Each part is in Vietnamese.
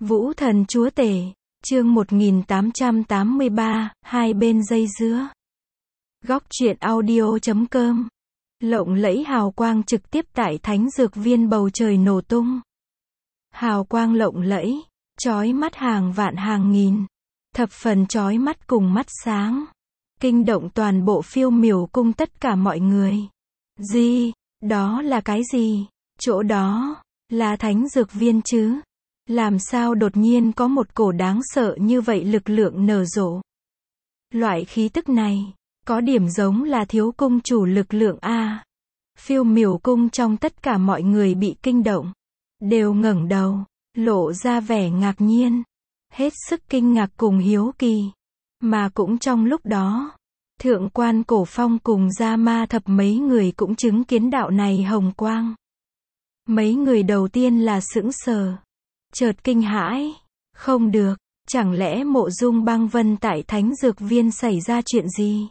Vũ thần chúa tể, chương 1883, hai bên dây dưa. Góc truyện audio.com. Lộng lẫy hào quang trực tiếp tại thánh dược viên, bầu trời nổ tung. Hào quang lộng lẫy, chói mắt hàng vạn hàng nghìn, thập phần chói mắt cùng mắt sáng, kinh động toàn bộ Phiêu Miểu cung tất cả mọi người. Gì? Đó là cái gì? Chỗ đó là thánh dược viên chứ? Làm sao đột nhiên có một cổ đáng sợ như vậy lực lượng nở rộ? Loại khí tức này, có điểm giống là thiếu cung chủ lực lượng a. Phiêu Miểu cung trong tất cả mọi người bị kinh động, đều ngẩng đầu, lộ ra vẻ ngạc nhiên, hết sức kinh ngạc cùng hiếu kỳ. Mà cũng trong lúc đó, Thượng quan Cổ Phong cùng Gia Ma Thập mấy người cũng chứng kiến đạo này hồng quang. Mấy người đầu tiên là sững sờ, chợt kinh hãi, không được, chẳng lẽ Mộ Dung Băng Vân tại thánh dược viên xảy ra chuyện gì?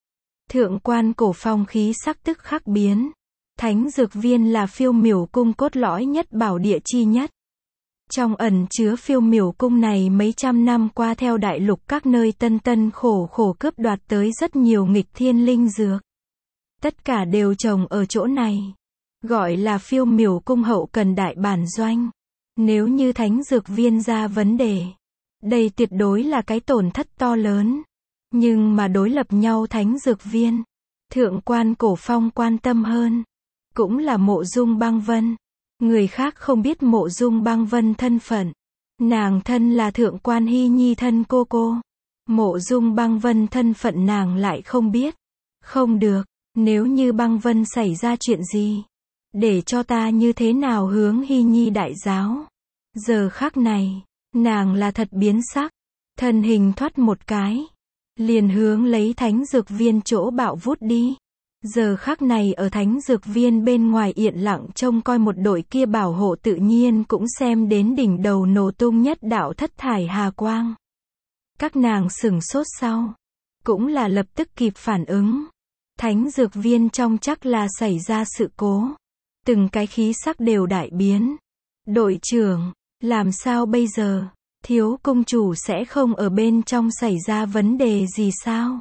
Thượng quan Cổ Phong khí sắc tức khắc biến. Thánh dược viên là Phiêu Miểu cung cốt lõi nhất, bảo địa chi nhất. Trong ẩn chứa Phiêu Miểu cung này mấy trăm năm qua theo đại lục các nơi tân tân khổ khổ cướp đoạt tới rất nhiều nghịch thiên linh dược. Tất cả đều trồng ở chỗ này. Gọi là Phiêu Miểu cung hậu cần đại bản doanh. Nếu như thánh dược viên ra vấn đề, đây tuyệt đối là cái tổn thất to lớn. Nhưng mà đối lập nhau thánh dược viên, Thượng quan Cổ Phong quan tâm hơn, cũng là Mộ Dung Băng Vân. Người khác không biết Mộ Dung Băng Vân thân phận. Nàng thân là Thượng quan Hy Nhi thân cô. Mộ Dung Băng Vân thân phận nàng lại không biết. Không được, nếu như Băng Vân xảy ra chuyện gì, để cho ta như thế nào hướng Hy Nhi đại giáo. Giờ khắc này, nàng là thật biến sắc, thân hình thoát một cái, liền hướng lấy thánh dược viên chỗ bạo vút đi. Giờ khắc này ở thánh dược viên bên ngoài yên lặng trông coi một đội kia bảo hộ tự nhiên cũng xem đến đỉnh đầu nổ tung nhất đạo thất thải hà quang. Các nàng sửng sốt sau, cũng là lập tức kịp phản ứng. Thánh dược viên trong chắc là xảy ra sự cố. Từng cái khí sắc đều đại biến. Đội trưởng, làm sao bây giờ? Thiếu cung chủ sẽ không ở bên trong xảy ra vấn đề gì sao?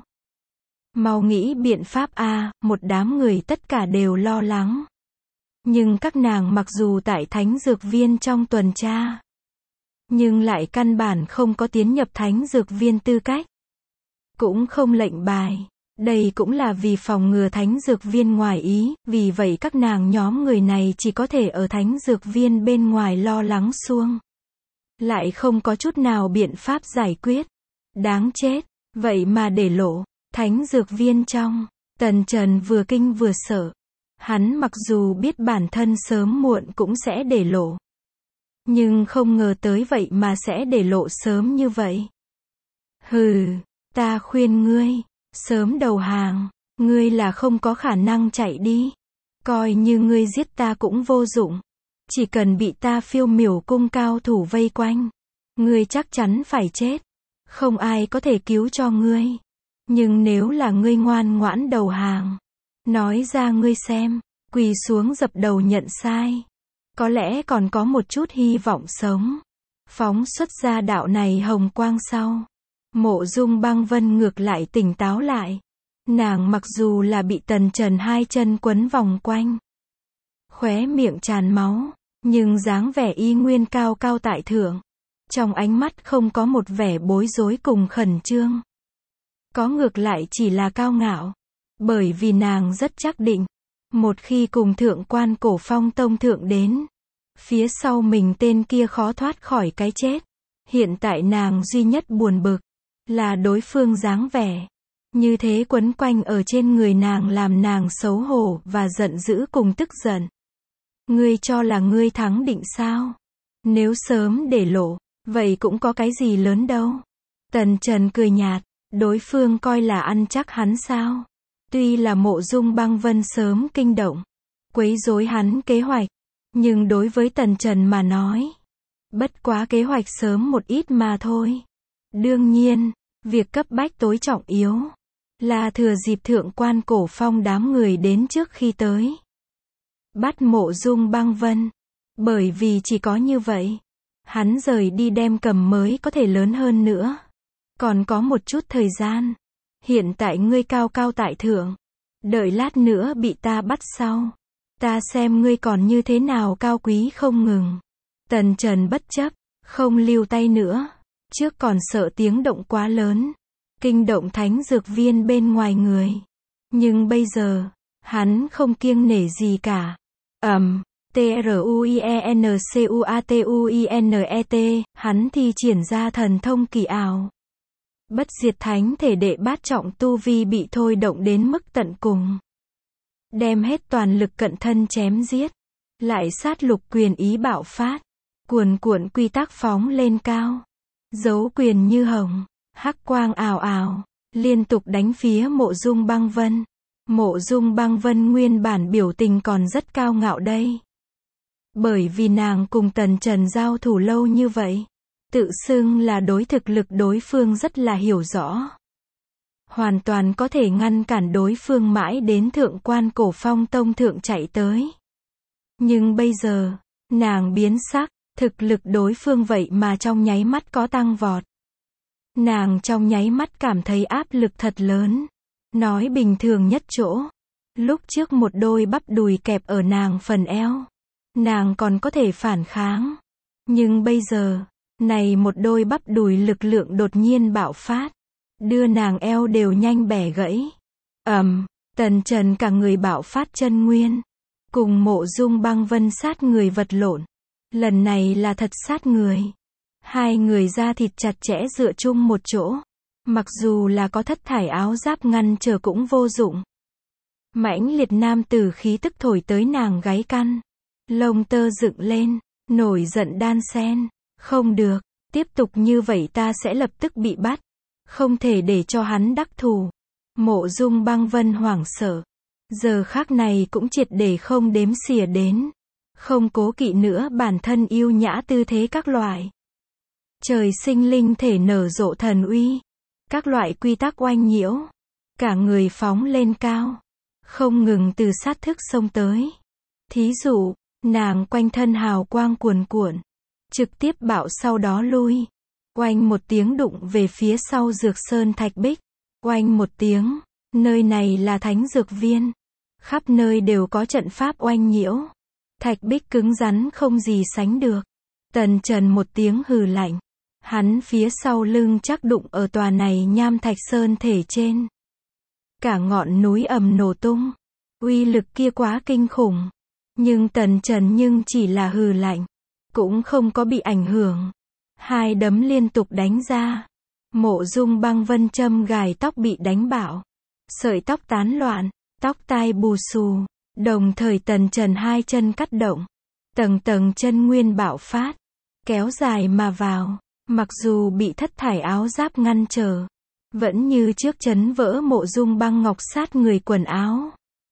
Mau nghĩ biện pháp a. Một đám người tất cả đều lo lắng. Nhưng các nàng mặc dù tại thánh dược viên trong tuần tra, nhưng lại căn bản không có tiến nhập thánh dược viên tư cách, cũng không lệnh bài. Đây cũng là vì phòng ngừa thánh dược viên ngoài ý, vì vậy các nàng nhóm người này chỉ có thể ở thánh dược viên bên ngoài lo lắng suông. Lại không có chút nào biện pháp giải quyết. Đáng chết, vậy mà để lộ. Thánh dược viên trong, Tần Trần vừa kinh vừa sợ. Hắn mặc dù biết bản thân sớm muộn cũng sẽ để lộ, nhưng không ngờ tới vậy mà sẽ để lộ sớm như vậy. Hừ, ta khuyên ngươi, sớm đầu hàng, ngươi là không có khả năng chạy đi. Coi như ngươi giết ta cũng vô dụng. Chỉ cần bị ta Phiêu Miểu cung cao thủ vây quanh, ngươi chắc chắn phải chết. Không ai có thể cứu cho ngươi. Nhưng nếu là ngươi ngoan ngoãn đầu hàng, nói ra ngươi xem, quỳ xuống dập đầu nhận sai, có lẽ còn có một chút hy vọng sống. Phóng xuất ra đạo này hồng quang sau, Mộ Dung Băng Vân ngược lại tỉnh táo lại. Nàng mặc dù là bị Tần Trần hai chân quấn vòng quanh, khóe miệng tràn máu, nhưng dáng vẻ y nguyên cao cao tại thượng. Trong ánh mắt không có một vẻ bối rối cùng khẩn trương. Có ngược lại chỉ là cao ngạo. Bởi vì nàng rất chắc định, một khi cùng Thượng quan Cổ Phong tông thượng đến, phía sau mình tên kia khó thoát khỏi cái chết. Hiện tại nàng duy nhất buồn bực, là đối phương dáng vẻ như thế quấn quanh ở trên người nàng làm nàng xấu hổ và giận dữ cùng tức giận. Ngươi cho là ngươi thắng định sao? Nếu sớm để lộ, vậy cũng có cái gì lớn đâu. Tần Trần cười nhạt. Đối phương coi là ăn chắc hắn sao? Tuy là Mộ Dung Băng Vân sớm kinh động, quấy rối hắn kế hoạch, nhưng đối với Tần Trần mà nói, bất quá kế hoạch sớm một ít mà thôi. Đương nhiên, việc cấp bách tối trọng yếu là thừa dịp Thượng quan Cổ Phong đám người đến trước khi tới, bắt Mộ Dung Băng Vân. Bởi vì chỉ có như vậy, Hắn rời đi đem cầm mới có thể lớn hơn nữa. Còn có một chút thời gian. Hiện tại ngươi cao cao tại thượng. Đợi lát nữa bị ta bắt sau. Ta xem ngươi còn như thế nào cao quý không ngừng. Tần Trần bất chấp, không lưu tay nữa. Trước còn sợ tiếng động quá lớn. Kinh động thánh dược viên bên ngoài người. Nhưng bây giờ, hắn không kiêng nể gì cả. TRUIENCUATUINET, hắn thi triển ra thần thông kỳ ảo. Bất diệt thánh thể đệ bát trọng tu vi bị thôi động đến mức tận cùng. Đem hết toàn lực cận thân chém giết. Lại sát lục quyền ý bạo phát. Cuồn cuộn quy tắc phóng lên cao. Dấu quyền như hồng. Hắc quang ào ào. Liên tục đánh phía Mộ Dung Băng Vân. Mộ Dung Băng Vân nguyên bản biểu tình còn rất cao ngạo đây. Bởi vì nàng cùng Tần Trần giao thủ lâu như vậy. Tự xưng là đối thực lực đối phương rất là hiểu rõ. Hoàn toàn có thể ngăn cản đối phương mãi đến Thượng Quan Cổ Phong Tông thượng chạy tới. Nhưng bây giờ, nàng biến sắc, thực lực đối phương vậy mà trong nháy mắt có tăng vọt. Nàng trong nháy mắt cảm thấy áp lực thật lớn. Nói bình thường nhất chỗ. Lúc trước một đôi bắp đùi kẹp ở nàng phần eo. Nàng còn có thể phản kháng. Nhưng bây giờ, này một đôi bắp đùi lực lượng đột nhiên bạo phát. Đưa nàng eo đều nhanh bẻ gãy. Tần Trần cả người bạo phát chân nguyên. Cùng Mộ Dung Băng Vân sát người vật lộn. Lần này là thật sát người. Hai người da thịt chặt chẽ dựa chung một chỗ. Mặc dù là có thất thải áo giáp ngăn trở cũng vô dụng. Mãnh liệt nam tử khí tức thổi tới nàng gáy căn. Lông tơ dựng lên, nổi giận đan sen. Không được, tiếp tục như vậy ta sẽ lập tức bị bắt. Không thể để cho hắn đắc thù. Mộ Dung Băng Vân hoảng sợ. Giờ khắc này cũng triệt để không đếm xỉa đến. Không cố kỵ nữa bản thân yêu nhã tư thế các loại. Trời sinh linh thể nở rộ thần uy. Các loại quy tắc oanh nhiễu. Cả người phóng lên cao. Không ngừng từ sát thức xông tới. Thí dụ, nàng quanh thân hào quang cuồn cuộn. Trực tiếp bạo sau đó lui. Oanh một tiếng đụng về phía sau Dược Sơn Thạch Bích. Oanh một tiếng. Nơi này là thánh dược viên. Khắp nơi đều có trận pháp oanh nhiễu. Thạch Bích cứng rắn không gì sánh được. Tần Trần một tiếng hừ lạnh. Hắn phía sau lưng chắc đụng ở tòa này nham thạch sơn thể trên. Cả ngọn núi ầm nổ tung. Uy lực kia quá kinh khủng. Nhưng Tần Trần nhưng chỉ là hừ lạnh. Cũng không có bị ảnh hưởng. Hai đấm liên tục đánh ra. Mộ Dung Băng Vân châm gài tóc bị đánh bạo. Sợi tóc tán loạn. Tóc tai bù xù. Đồng thời Tần Trần hai chân cắt động. Tầng tầng chân nguyên bạo phát. Kéo dài mà vào. Mặc dù bị thất thải áo giáp ngăn trở. Vẫn như trước chấn vỡ Mộ Dung Băng Ngọc sát người quần áo.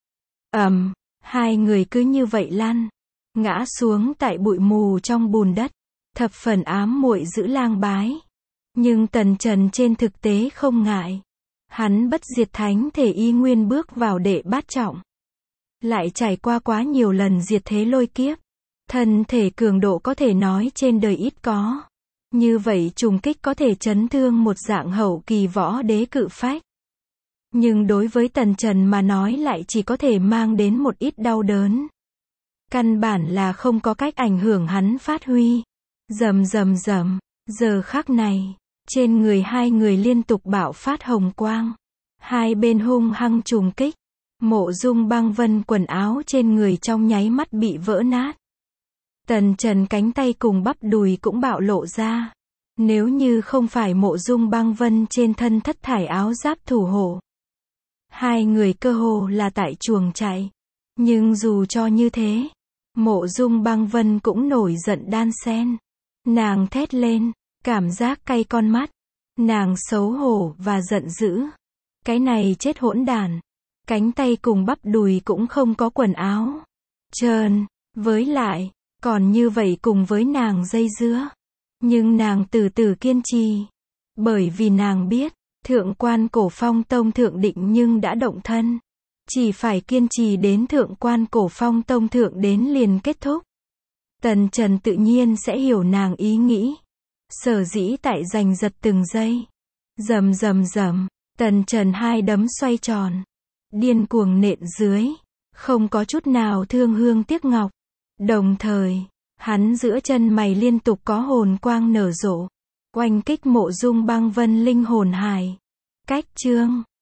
Hai người cứ như vậy lăn. Ngã xuống tại bụi mù trong bùn đất. Thập phần ám muội giữ lang bái. Nhưng Tần Trần trên thực tế không ngại. Hắn bất diệt thánh thể y nguyên bước vào đệ bát trọng. Lại trải qua quá nhiều lần diệt thế lôi kiếp. Thân thể cường độ có thể nói trên đời ít có. Như vậy trùng kích có thể chấn thương một dạng hậu kỳ võ đế cự phách. Nhưng đối với Tần Trần mà nói lại chỉ có thể mang đến một ít đau đớn. Căn bản là không có cách ảnh hưởng hắn phát huy. Rầm rầm rầm, giờ khắc này, trên người hai người liên tục bạo phát hồng quang. Hai bên hung hăng trùng kích. Mộ Dung Băng Vân quần áo trên người trong nháy mắt bị vỡ nát. Tần Trần cánh tay cùng bắp đùi cũng bạo lộ ra. Nếu như không phải Mộ Dung Băng Vân trên thân thất thải áo giáp thủ hộ. Hai người cơ hồ là tại chuồng chạy. Nhưng dù cho như thế, Mộ Dung Băng Vân cũng nổi giận đan sen. Nàng thét lên, cảm giác cay con mắt. Nàng xấu hổ và giận dữ. Cái này chết hỗn đản. Cánh tay cùng bắp đùi cũng không có quần áo. Trơn, với lại, còn như vậy cùng với nàng dây dưa. Nhưng nàng từ từ kiên trì. Bởi vì nàng biết, Thượng Quan Cổ Phong Tông thượng định nhưng đã động thân. Chỉ phải kiên trì đến Thượng Quan Cổ Phong Tông thượng đến liền kết thúc. Tần Trần tự nhiên sẽ hiểu nàng ý nghĩ. Sở dĩ tại giành giật từng giây. Rầm rầm rầm, Tần Trần hai đấm xoay tròn. Điên cuồng nện dưới. Không có chút nào thương hương tiếc ngọc. Đồng thời, hắn giữa chân mày liên tục có hồn quang nở rộ. Oanh kích Mộ Dung Băng Vân linh hồn hải. Cách chương